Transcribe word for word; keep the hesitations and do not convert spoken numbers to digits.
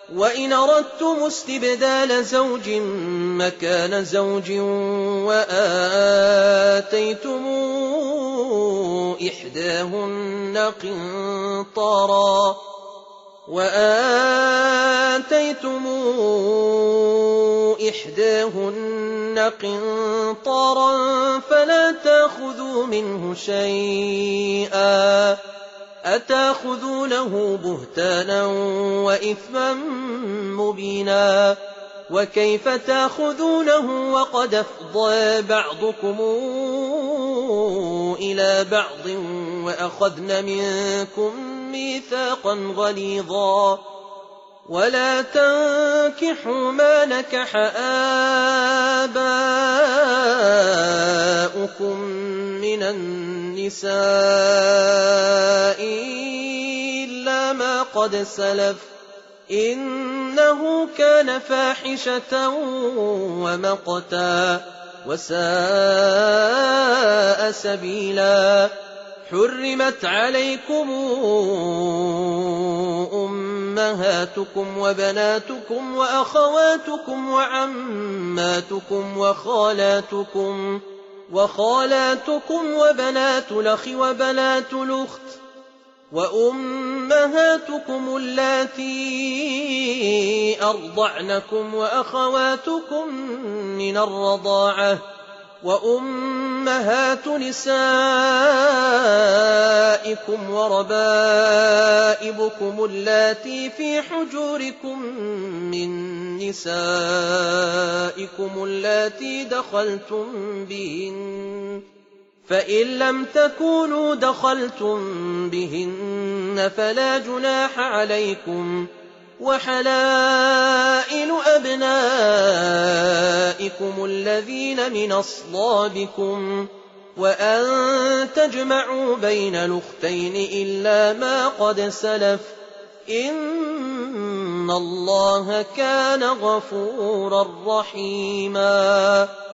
وإن أردتم استبدال زوج مكان زوج وآتيتم إحداهن قنطارا وآتيتم إحداهن قنطارا فلا تأخذوا منه شيئا أتأخذونه بهتانا وإثما مبينا وكيف تأخذونه وقد أفضى بعضكم إلى بعض وأخذن منكم ميثاقا غليظا ولا تنكحوا ما نكح آباؤكم من النساء إلا ما قد سلف إنه كان فاحشة ومقتا وساء سبيلا حرمت عليكم أمهاتكم وبناتكم وأخواتكم وعماتكم وخالاتكم وخالاتكم وبنات الأخ وبنات الأخت وأمهاتكم اللاتي أرضعنكم وأخواتكم من الرضاعة وأمهات نسائكم وربائبكم اللاتي في حجوركم من نسائكم اللاتي دخلتم بهن فإن لم تكونوا دخلتم بهن فلا جناح عليكم وحلائل أبنائكم الذين من أصلابكم وأن تجمعوا بين الأختين إلا ما قد سلف إن الله كان غفورا رحيما